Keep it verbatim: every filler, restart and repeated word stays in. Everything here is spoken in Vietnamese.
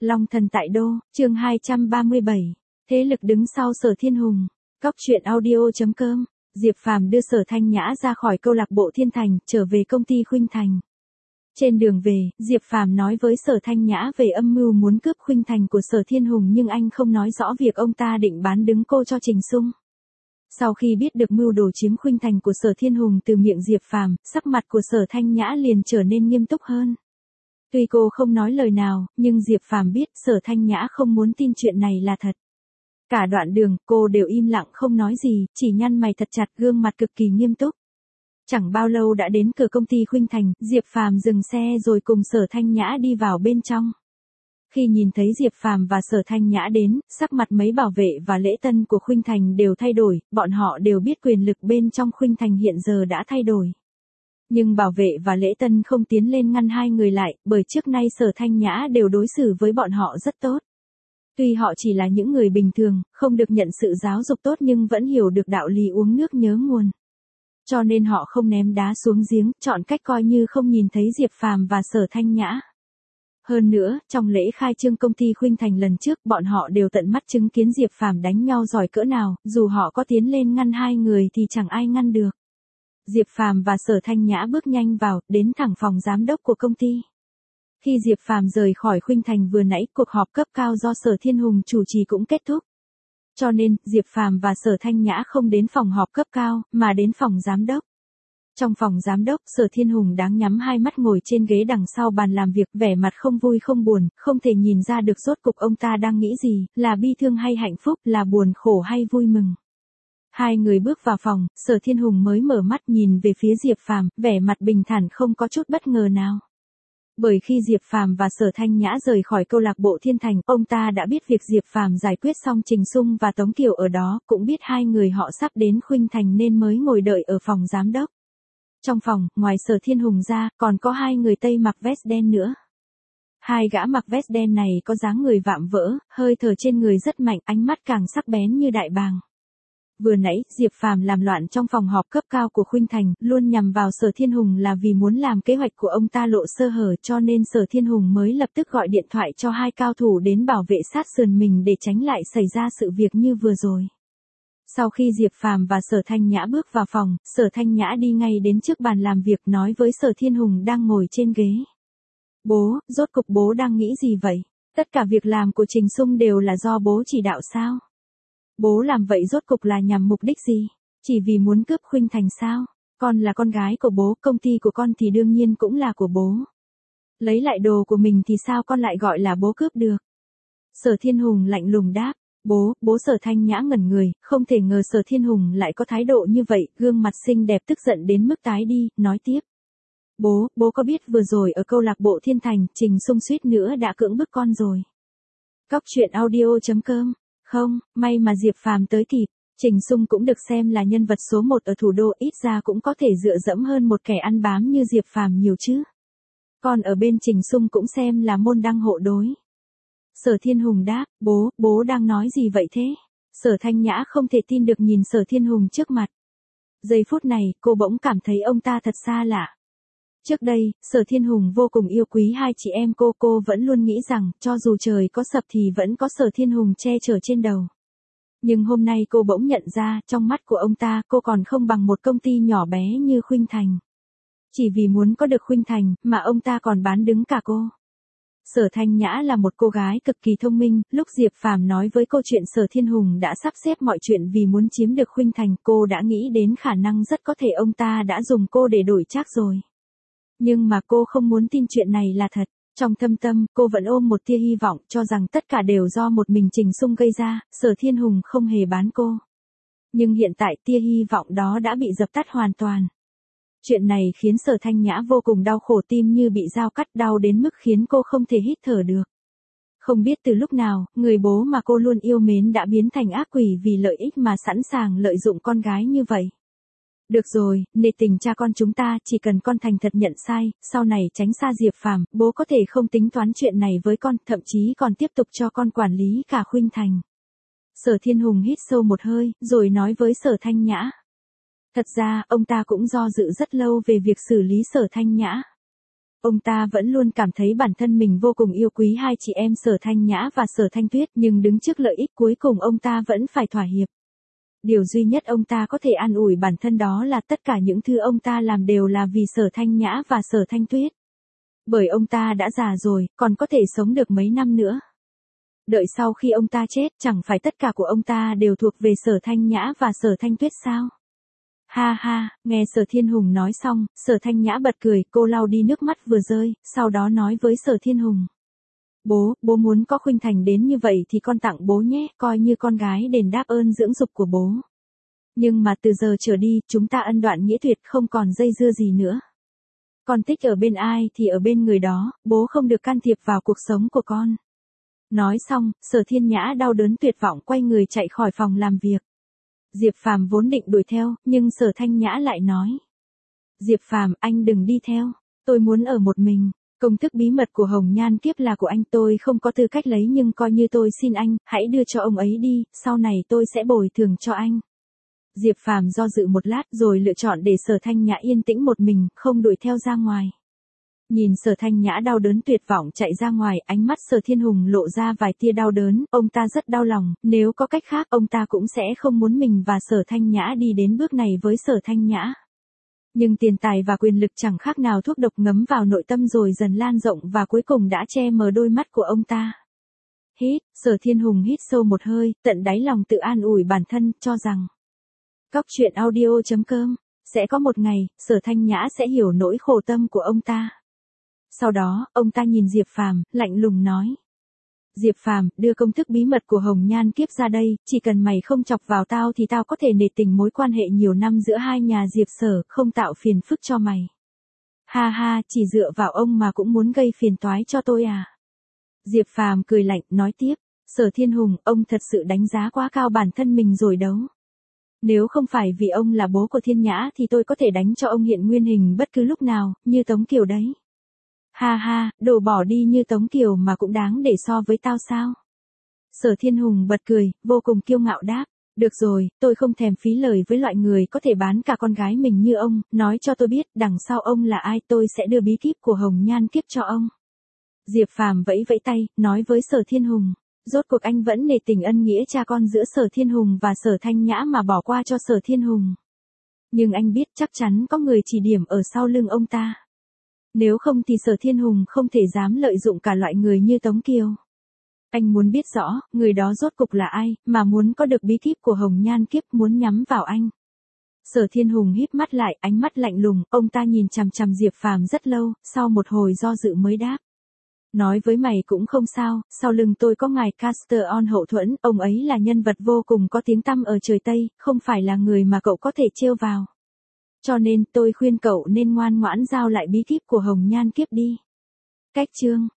Long thần tại đô, chương hai trăm ba mươi bảy. Thế lực đứng sau Sở Thiên Hùng. Cóc truyện audio chấm com. Diệp Phàm đưa Sở Thanh Nhã ra khỏi câu lạc bộ Thiên Thành, trở về công ty Khuynh Thành. Trên đường về, Diệp Phàm nói với Sở Thanh Nhã về âm mưu muốn cướp Khuynh Thành của Sở Thiên Hùng, nhưng anh không nói rõ việc ông ta định bán đứng cô cho Trình Sung. Sau khi biết được mưu đồ chiếm Khuynh Thành của Sở Thiên Hùng từ miệng Diệp Phàm, sắc mặt của Sở Thanh Nhã liền trở nên nghiêm túc hơn. Tuy cô không nói lời nào, nhưng Diệp Phàm biết Sở Thanh Nhã không muốn tin chuyện này là thật. Cả đoạn đường, cô đều im lặng không nói gì, chỉ nhăn mày thật chặt, gương mặt cực kỳ nghiêm túc. Chẳng bao lâu đã đến cửa công ty Khuynh Thành, Diệp Phàm dừng xe rồi cùng Sở Thanh Nhã đi vào bên trong. Khi nhìn thấy Diệp Phàm và Sở Thanh Nhã đến, sắc mặt mấy bảo vệ và lễ tân của Khuynh Thành đều thay đổi, bọn họ đều biết quyền lực bên trong Khuynh Thành hiện giờ đã thay đổi. Nhưng bảo vệ và lễ tân không tiến lên ngăn hai người lại, bởi trước nay Sở Thanh Nhã đều đối xử với bọn họ rất tốt. Tuy họ chỉ là những người bình thường, không được nhận sự giáo dục tốt nhưng vẫn hiểu được đạo lý uống nước nhớ nguồn. Cho nên họ không ném đá xuống giếng, chọn cách coi như không nhìn thấy Diệp Phàm và Sở Thanh Nhã. Hơn nữa, trong lễ khai trương công ty Khuynh Thành lần trước, bọn họ đều tận mắt chứng kiến Diệp Phàm đánh nhau giỏi cỡ nào, dù họ có tiến lên ngăn hai người thì chẳng ai ngăn được. Diệp Phàm và Sở Thanh Nhã bước nhanh vào, đến thẳng phòng giám đốc của công ty. Khi Diệp Phàm rời khỏi Khuynh Thành vừa nãy, cuộc họp cấp cao do Sở Thiên Hùng chủ trì cũng kết thúc. Cho nên, Diệp Phàm và Sở Thanh Nhã không đến phòng họp cấp cao, mà đến phòng giám đốc. Trong phòng giám đốc, Sở Thiên Hùng đang nhắm hai mắt ngồi trên ghế đằng sau bàn làm việc, vẻ mặt không vui không buồn, không thể nhìn ra được rốt cục ông ta đang nghĩ gì, là bi thương hay hạnh phúc, là buồn khổ hay vui mừng. Hai người bước vào phòng, Sở Thiên Hùng mới mở mắt nhìn về phía Diệp Phàm, vẻ mặt bình thản không có chút bất ngờ nào. Bởi khi Diệp Phàm và Sở Thanh Nhã rời khỏi câu lạc bộ Thiên Thành, ông ta đã biết việc Diệp Phàm giải quyết xong Trình Sung và Tống Kiều ở đó, cũng biết hai người họ sắp đến Khuynh Thành nên mới ngồi đợi ở phòng giám đốc. Trong phòng, ngoài Sở Thiên Hùng ra, còn có hai người Tây mặc vest đen nữa. Hai gã mặc vest đen này có dáng người vạm vỡ, hơi thở trên người rất mạnh, ánh mắt càng sắc bén như đại bàng. Vừa nãy, Diệp Phàm làm loạn trong phòng họp cấp cao của Khuynh Thành, luôn nhằm vào Sở Thiên Hùng là vì muốn làm kế hoạch của ông ta lộ sơ hở, cho nên Sở Thiên Hùng mới lập tức gọi điện thoại cho hai cao thủ đến bảo vệ sát sườn mình để tránh lại xảy ra sự việc như vừa rồi. Sau khi Diệp Phàm và Sở Thanh Nhã bước vào phòng, Sở Thanh Nhã đi ngay đến trước bàn làm việc nói với Sở Thiên Hùng đang ngồi trên ghế. Bố, rốt cục bố đang nghĩ gì vậy? Tất cả việc làm của Trình Sung đều là do bố chỉ đạo sao? Bố làm vậy rốt cục là nhằm mục đích gì? Chỉ vì muốn cướp Khuynh Thành sao? Con là con gái của bố, công ty của con thì đương nhiên cũng là của bố. Lấy lại đồ của mình thì sao con lại gọi là bố cướp được? Sở Thiên Hùng lạnh lùng đáp. Bố, bố Sở Thanh Nhã ngẩn người, không thể ngờ Sở Thiên Hùng lại có thái độ như vậy, gương mặt xinh đẹp tức giận đến mức tái đi, nói tiếp. Bố, bố có biết vừa rồi ở câu lạc bộ Thiên Thành, Trình Sung suýt nữa đã cưỡng bức con rồi. Cóc truyện audio chấm com. Không, may mà Diệp Phàm tới kịp. Trình Sung cũng được xem là nhân vật số một ở thủ đô, ít ra cũng có thể dựa dẫm hơn một kẻ ăn bám như Diệp Phàm nhiều chứ. Còn ở bên Trình Sung cũng xem là môn đăng hộ đối. Sở Thiên Hùng đáp, bố, bố đang nói gì vậy thế? Sở Thanh Nhã không thể tin được nhìn Sở Thiên Hùng trước mặt. Giây phút này, cô bỗng cảm thấy ông ta thật xa lạ. Trước đây, Sở Thiên Hùng vô cùng yêu quý hai chị em cô, cô vẫn luôn nghĩ rằng, cho dù trời có sập thì vẫn có Sở Thiên Hùng che chở trên đầu. Nhưng hôm nay cô bỗng nhận ra, trong mắt của ông ta, cô còn không bằng một công ty nhỏ bé như Khuynh Thành. Chỉ vì muốn có được Khuynh Thành, mà ông ta còn bán đứng cả cô. Sở Thanh Nhã là một cô gái cực kỳ thông minh, lúc Diệp Phàm nói với cô chuyện Sở Thiên Hùng đã sắp xếp mọi chuyện vì muốn chiếm được Khuynh Thành, cô đã nghĩ đến khả năng rất có thể ông ta đã dùng cô để đổi trác rồi. Nhưng mà cô không muốn tin chuyện này là thật. Trong thâm tâm, cô vẫn ôm một tia hy vọng, cho rằng tất cả đều do một mình Trình Sung gây ra, Sở Thiên Hùng không hề bán cô. Nhưng hiện tại tia hy vọng đó đã bị dập tắt hoàn toàn. Chuyện này khiến Sở Thanh Nhã vô cùng đau khổ, tim như bị dao cắt, đau đến mức khiến cô không thể hít thở được. Không biết từ lúc nào, người bố mà cô luôn yêu mến đã biến thành ác quỷ vì lợi ích mà sẵn sàng lợi dụng con gái như vậy. Được rồi, nể tình cha con chúng ta, chỉ cần con thành thật nhận sai, sau này tránh xa Diệp Phàm, bố có thể không tính toán chuyện này với con, thậm chí còn tiếp tục cho con quản lý cả Khuynh Thành. Sở Thiên Hùng hít sâu một hơi, rồi nói với Sở Thanh Nhã. Thật ra, ông ta cũng do dự rất lâu về việc xử lý Sở Thanh Nhã. ông ta vẫn luôn cảm thấy bản thân mình vô cùng yêu quý hai chị em Sở Thanh Nhã và Sở Thanh Tuyết, nhưng đứng trước lợi ích cuối cùng ông ta vẫn phải thỏa hiệp. Điều duy nhất ông ta có thể an ủi bản thân đó là tất cả những thứ ông ta làm đều là vì Sở Thanh Nhã và Sở Thanh Tuyết. Bởi ông ta đã già rồi, còn có thể sống được mấy năm nữa. Đợi sau khi ông ta chết, chẳng phải tất cả của ông ta đều thuộc về Sở Thanh Nhã và Sở Thanh Tuyết sao? Ha ha, nghe Sở Thiên Hùng nói xong, Sở Thanh Nhã bật cười, cô lau đi nước mắt vừa rơi, sau đó nói với Sở Thiên Hùng. Bố, bố muốn có Khuynh Thành đến như vậy thì con tặng bố nhé, coi như con gái đền đáp ơn dưỡng dục của bố. Nhưng mà từ giờ trở đi, chúng ta ân đoạn nghĩa tuyệt, không còn dây dưa gì nữa. Con thích ở bên ai thì ở bên người đó, bố không được can thiệp vào cuộc sống của con. Nói xong, Sở Thiên Nhã đau đớn tuyệt vọng quay người chạy khỏi phòng làm việc. Diệp Phàm vốn định đuổi theo, nhưng Sở Thanh Nhã lại nói. Diệp Phàm, anh đừng đi theo, tôi muốn ở một mình. Công thức bí mật của Hồng Nhan Kiếp là của anh, tôi không có tư cách lấy, nhưng coi như tôi xin anh, hãy đưa cho ông ấy đi, sau này tôi sẽ bồi thường cho anh. Diệp Phàm do dự một lát rồi lựa chọn để Sở Thanh Nhã yên tĩnh một mình, không đuổi theo ra ngoài. Nhìn Sở Thanh Nhã đau đớn tuyệt vọng chạy ra ngoài, ánh mắt Sở Thiên Hùng lộ ra vài tia đau đớn, ông ta rất đau lòng, nếu có cách khác ông ta cũng sẽ không muốn mình và Sở Thanh Nhã đi đến bước này với Sở Thanh Nhã. Nhưng tiền tài và quyền lực chẳng khác nào thuốc độc ngấm vào nội tâm rồi dần lan rộng và cuối cùng đã che mờ đôi mắt của ông ta. Hít, Sở Thiên Hùng hít sâu một hơi, tận đáy lòng tự an ủi bản thân, cho rằng Cóc truyện audio chấm com sẽ có một ngày, Sở Thanh Nhã sẽ hiểu nỗi khổ tâm của ông ta. Sau đó, ông ta nhìn Diệp Phàm, lạnh lùng nói. Diệp Phàm, đưa công thức bí mật của Hồng Nhan Kiếp ra đây, chỉ cần mày không chọc vào tao thì tao có thể nể tình mối quan hệ nhiều năm giữa hai nhà Diệp Sở, không tạo phiền phức cho mày. Ha ha, chỉ dựa vào ông mà cũng muốn gây phiền toái cho tôi à? Diệp Phàm cười lạnh, nói tiếp, Sở Thiên Hùng, ông thật sự đánh giá quá cao bản thân mình rồi đấu. Nếu không phải vì ông là bố của Thiên Nhã thì tôi có thể đánh cho ông hiện nguyên hình bất cứ lúc nào, như Tống Kiều đấy. Ha ha, đồ bỏ đi như Tống Kiều mà cũng đáng để so với tao sao? Sở Thiên Hùng bật cười, vô cùng kiêu ngạo đáp. Được rồi, tôi không thèm phí lời với loại người có thể bán cả con gái mình như ông, nói cho tôi biết, đằng sau ông là ai, tôi sẽ đưa bí kíp của Hồng Nhan Kiếp cho ông. Diệp Phàm vẫy vẫy tay, nói với Sở Thiên Hùng. Rốt cuộc anh vẫn nể tình ân nghĩa cha con giữa Sở Thiên Hùng và Sở Thanh Nhã mà bỏ qua cho Sở Thiên Hùng. Nhưng anh biết chắc chắn có người chỉ điểm ở sau lưng ông ta. Nếu không thì Sở Thiên Hùng không thể dám lợi dụng cả loại người như Tống Kiều. Anh muốn biết rõ, người đó rốt cục là ai, mà muốn có được bí kíp của Hồng Nhan Kiếp, muốn nhắm vào anh. Sở Thiên Hùng híp mắt lại, ánh mắt lạnh lùng, ông ta nhìn chằm chằm Diệp Phàm rất lâu, sau một hồi do dự mới đáp. Nói với mày cũng không sao, sau lưng tôi có ngài Caster On hậu thuẫn, ông ấy là nhân vật vô cùng có tiếng tăm ở trời Tây, không phải là người mà cậu có thể trêu vào. Cho nên tôi khuyên cậu nên ngoan ngoãn giao lại bí kíp của Hồng Nhan Kiếp đi. Cách chương